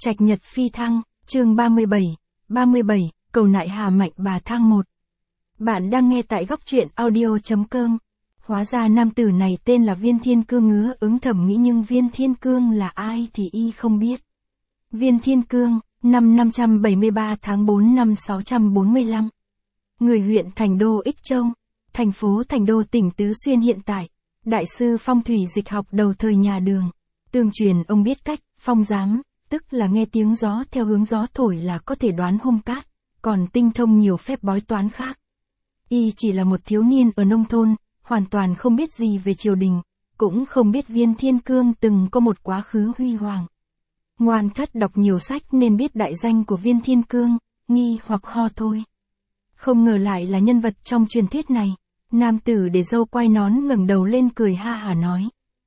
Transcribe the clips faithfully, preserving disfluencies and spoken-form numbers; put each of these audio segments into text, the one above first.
Trạch nhật phi thăng, chương ba mươi bảy, ba mươi bảy, cầu nại hà mạnh bà thang một. Bạn đang nghe tại góc truyện audio chấm com. Hóa ra nam tử này tên là Viên Thiên Cương. Ngứa ứng thầm nghĩ, nhưng Viên Thiên Cương là ai thì y không biết. Viên Thiên Cương, năm năm trăm bảy mươi ba tháng tư năm sáu trăm bốn mươi lăm. Người huyện Thành Đô Ích Châu, thành phố Thành Đô tỉnh Tứ Xuyên hiện tại. Đại sư phong thủy dịch học đầu thời nhà Đường. Tương truyền ông biết cách phong giám, tức là nghe tiếng gió theo hướng gió thổi là có thể đoán hung cát, còn tinh thông nhiều phép bói toán khác. Y chỉ là một thiếu niên ở nông thôn, hoàn toàn không biết gì về triều đình, cũng không biết Viên Thiên Cương từng có một quá khứ huy hoàng. Ngoan thất đọc nhiều sách nên biết đại danh của Viên Thiên Cương, nghi hoặc ho thôi. Không ngờ lại là nhân vật trong truyền thuyết này. Nam tử để râu quai nón ngẩng đầu lên cười ha hả nói: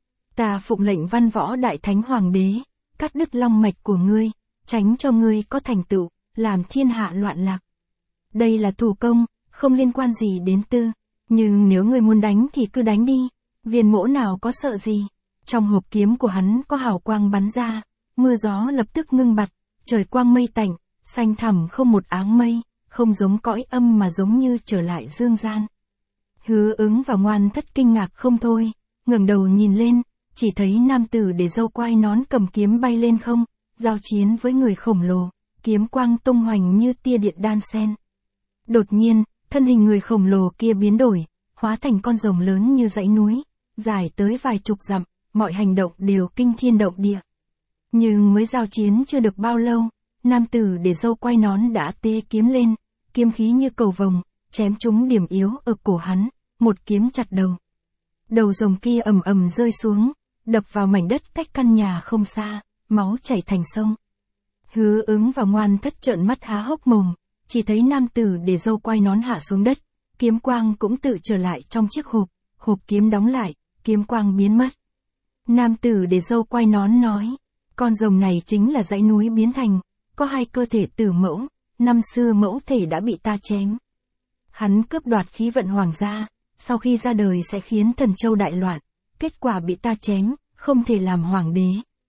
Ta phụng lệnh văn võ đại thánh hoàng đế, cắt đứt long mạch của ngươi, tránh cho ngươi có thành tựu, làm thiên hạ loạn lạc. Đây là thủ công, không liên quan gì đến tư, nhưng nếu ngươi muốn đánh thì cứ đánh đi, Viên mỗ nào có sợ gì. Trong hộp kiếm của hắn có hào quang bắn ra, mưa gió lập tức ngưng bặt, trời quang mây tạnh, xanh thẳm không một áng mây, không giống cõi âm mà giống như trở lại dương gian. Hứa Ứng và Ngoan Thất kinh ngạc không thôi, ngẩng đầu nhìn lên, chỉ thấy nam tử để râu quai nón cầm kiếm bay lên không, giao chiến với người khổng lồ, kiếm quang tung hoành như tia điện đan sen. Đột nhiên, thân hình người khổng lồ kia biến đổi, hóa thành con rồng lớn như dãy núi, dài tới vài chục dặm, mọi hành động đều kinh thiên động địa. Nhưng mới giao chiến chưa được bao lâu, nam tử để râu quai nón đã tê kiếm lên, kiếm khí như cầu vồng, chém trúng điểm yếu ở cổ hắn, một kiếm chặt đầu. Đầu rồng kia ầm ầm rơi xuống, đập vào mảnh đất cách căn nhà không xa, máu chảy thành sông. Hứa Ứng và Ngoan Thất trợn mắt há hốc mồm, chỉ thấy nam tử để râu quai nón hạ xuống đất, kiếm quang cũng tự trở lại trong chiếc hộp, hộp kiếm đóng lại, kiếm quang biến mất. Nam tử để râu quai nón nói: Con rồng này chính là dãy núi biến thành, có hai cơ thể tử mẫu, năm xưa mẫu thể đã bị ta chém. Hắn cướp đoạt khí vận hoàng gia, sau khi ra đời sẽ khiến thần châu đại loạn, kết quả bị ta chém, không thể làm hoàng đế.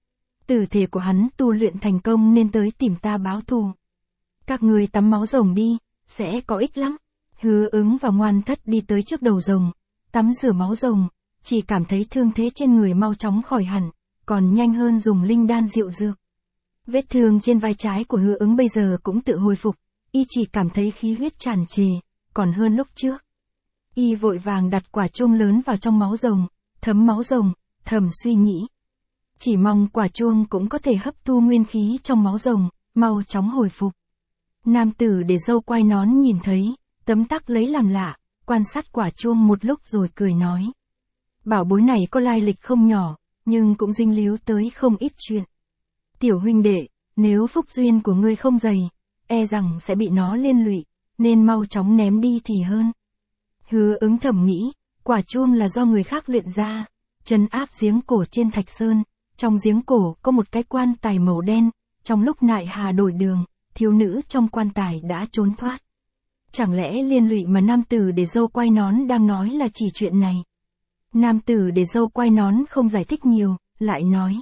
Tử thể của hắn tu luyện thành công nên tới tìm ta báo thù. Các ngươi tắm máu rồng đi, sẽ có ích lắm. Hứa Ứng và Ngoan Thất đi tới trước đầu rồng, tắm rửa máu rồng, chỉ cảm thấy thương thế trên người mau chóng khỏi hẳn, còn nhanh hơn dùng linh đan diệu dược. Vết thương trên vai trái của Hứa Ứng bây giờ cũng tự hồi phục, y chỉ cảm thấy khí huyết tràn trề, còn hơn lúc trước. Y vội vàng đặt quả chuông lớn vào trong máu rồng, thấm máu rồng, thầm suy nghĩ. Chỉ mong quả chuông cũng có thể hấp thu nguyên khí trong máu rồng, mau chóng hồi phục. Nam tử để râu quai nón nhìn thấy, tấm tắc lấy làm lạ, quan sát quả chuông một lúc rồi cười nói: Bảo bối này có lai lịch không nhỏ, nhưng cũng dính líu tới không ít chuyện. Tiểu huynh đệ, nếu phúc duyên của ngươi không dày, e rằng sẽ bị nó liên lụy, nên mau chóng ném đi thì hơn. Hứa Ứng thầm nghĩ, quả chuông là do người khác luyện ra, trấn áp giếng cổ trên Thạch Sơn, trong giếng cổ có một cái quan tài màu đen, trong lúc nại hà đổi đường, thiếu nữ trong quan tài đã trốn thoát. Chẳng lẽ liên lụy mà nam tử để râu quai nón đang nói là chỉ chuyện này? Nam tử để râu quai nón không giải thích nhiều, lại nói: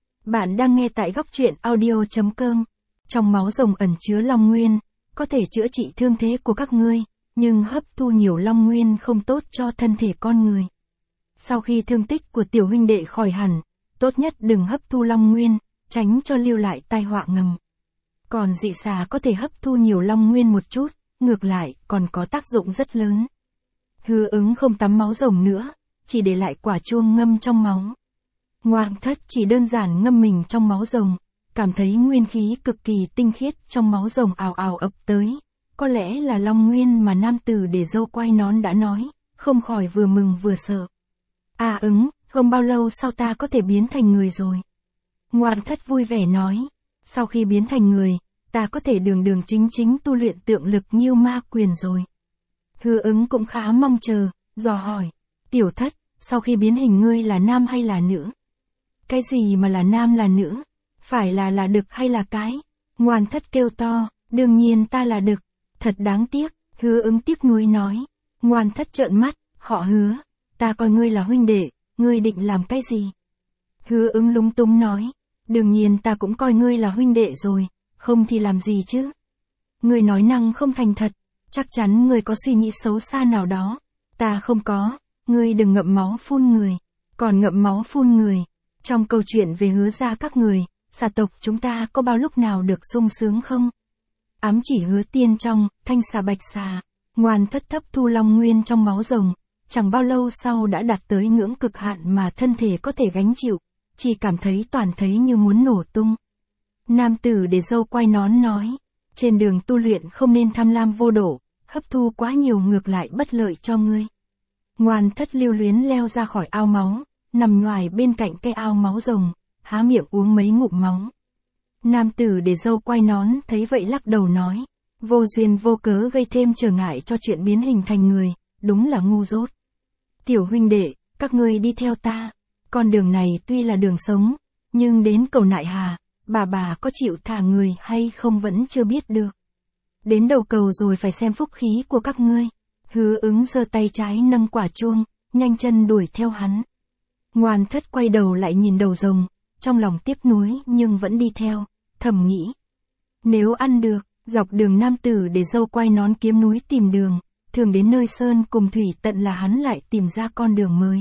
Bạn đang nghe tại góc truyện audio chấm com. Trong máu rồng ẩn chứa long nguyên, có thể chữa trị thương thế của các ngươi, nhưng hấp thu nhiều long nguyên không tốt cho thân thể con người. Sau khi thương tích của tiểu huynh đệ khỏi hẳn, tốt nhất đừng hấp thu long nguyên, tránh cho lưu lại tai họa ngầm. Còn dị xà có thể hấp thu nhiều long nguyên một chút, ngược lại còn có tác dụng rất lớn. Hứa Ứng không tắm máu rồng nữa, chỉ để lại quả chuông ngâm trong máu. Ngoan Thất chỉ đơn giản ngâm mình trong máu rồng, cảm thấy nguyên khí cực kỳ tinh khiết trong máu rồng ào ào ập tới, có lẽ là long nguyên mà nam tử để râu quai nón đã nói, không khỏi vừa mừng vừa sợ. À Ứng, không bao lâu sau ta có thể biến thành người rồi. Ngoan Thất vui vẻ nói: Sau khi biến thành người, ta có thể đường đường chính chính tu luyện tượng lực Nhiêu Ma Quyền rồi. Hứa Ứng cũng khá mong chờ, dò hỏi: Tiểu Thất, sau khi biến hình ngươi là nam hay là nữ? Cái gì mà là nam là nữ? Phải là là đực hay là cái? Ngoan Thất kêu to: Đương nhiên ta là đực. Thật đáng tiếc. Hứa Ứng tiếc nuối nói. Ngoan Thất trợn mắt: Họ Hứa, ta coi ngươi là huynh đệ, ngươi định làm cái gì? Hứa Ứng lúng túng nói: Đương nhiên ta cũng coi ngươi là huynh đệ rồi, không thì làm gì chứ. Ngươi nói năng không thành thật, chắc chắn ngươi có suy nghĩ xấu xa nào đó. Ta không có, ngươi đừng ngậm máu phun người. Còn ngậm máu phun người. Trong câu chuyện về Hứa gia các người, xà tộc chúng ta có bao lúc nào được sung sướng không? Ám chỉ Hứa Tiên trong, thanh xà bạch xà, ngoan thất thấp thu long nguyên trong máu rồng, chẳng bao lâu sau đã đạt tới ngưỡng cực hạn mà thân thể có thể gánh chịu, chỉ cảm thấy toàn thấy như muốn nổ tung. Nam tử để dâu quay nón nói, trên đường tu luyện không nên tham lam vô độ, hấp thu quá nhiều ngược lại bất lợi cho ngươi. Ngoan thất lưu luyến leo ra khỏi ao máu, nằm nhoài bên cạnh cây ao máu rồng, há miệng uống mấy ngụm máu. Nam tử để dâu quay nón thấy vậy lắc đầu nói, vô duyên vô cớ gây thêm trở ngại cho chuyện biến hình thành người, đúng là ngu dốt. Tiểu huynh đệ, các ngươi đi theo ta, con đường này tuy là đường sống, nhưng đến cầu Nại Hà, bà bà có chịu thả người hay không vẫn chưa biết được. Đến đầu cầu rồi phải xem phúc khí của các ngươi. Hứa Ứng giơ tay trái nâng quả chuông, nhanh chân đuổi theo hắn. Ngoan thất quay đầu lại nhìn đầu rồng, trong lòng tiếc nuối nhưng vẫn đi theo, thầm nghĩ. Nếu ăn được, dọc đường nam tử để dâu quay nón kiếm núi tìm đường, thường đến nơi sơn cùng thủy tận là hắn lại tìm ra con đường mới.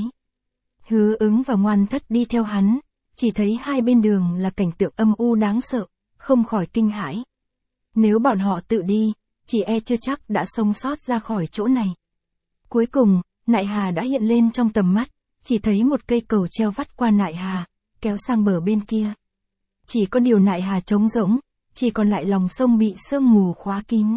Hứa Ứng và Ngoan thất đi theo hắn, chỉ thấy hai bên đường là cảnh tượng âm u đáng sợ, không khỏi kinh hãi. Nếu bọn họ tự đi, chỉ e chưa chắc đã sống sót ra khỏi chỗ này. Cuối cùng, Nại Hà đã hiện lên trong tầm mắt, chỉ thấy một cây cầu treo vắt qua Nại Hà, kéo sang bờ bên kia. Chỉ có điều Nại Hà trống rỗng, chỉ còn lại lòng sông bị sương mù khóa kín.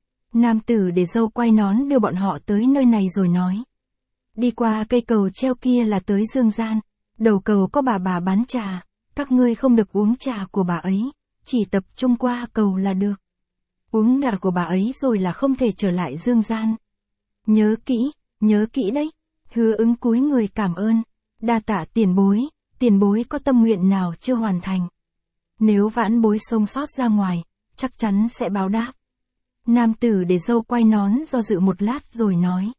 Nam tử để dâu quay nón đưa bọn họ tới nơi này rồi nói. Đi qua cây cầu treo kia là tới Dương Gian, đầu cầu có bà bà bán trà, các ngươi không được uống trà của bà ấy, chỉ tập trung qua cầu là được. Uống trà của bà ấy rồi là không thể trở lại Dương Gian. Nhớ kỹ, nhớ kỹ đấy. Hứa Ứng cúi người cảm ơn, đa tạ tiền bối, tiền bối có tâm nguyện nào chưa hoàn thành. Nếu vãn bối sống sót ra ngoài, chắc chắn sẽ báo đáp. Nam tử để dâu quay nón do dự một lát rồi nói.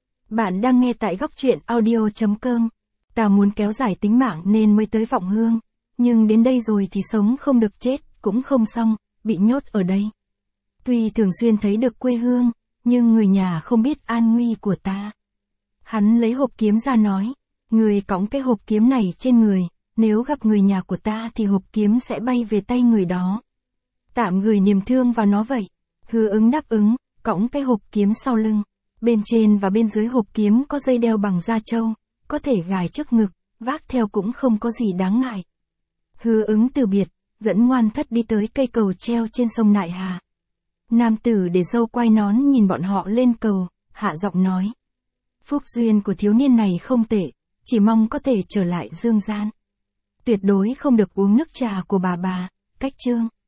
Bạn đang nghe tại góc truyện audio chấm com. Ta muốn kéo dài tính mạng nên mới tới Vọng Hương, nhưng đến đây rồi thì sống không được chết, cũng không xong, bị nhốt ở đây. Tuy thường xuyên thấy được quê hương, nhưng người nhà không biết an nguy của ta. Hắn lấy hộp kiếm ra nói, người cõng cái hộp kiếm này trên người, nếu gặp người nhà của ta thì hộp kiếm sẽ bay về tay người đó. Tạm gửi niềm thương vào nó vậy. Hứa Ứng đáp ứng, cõng cái hộp kiếm sau lưng. Bên trên và bên dưới hộp kiếm có dây đeo bằng da trâu, có thể gài trước ngực, vác theo cũng không có gì đáng ngại. Hứa Ứng từ biệt, dẫn Ngoan thất đi tới cây cầu treo trên sông Nại Hà. Nam tử để dâu quay nón nhìn bọn họ lên cầu, hạ giọng nói. Phúc duyên của thiếu niên này không tệ, chỉ mong có thể trở lại Dương Gian. Tuyệt đối không được uống nước trà của bà bà, cách chương.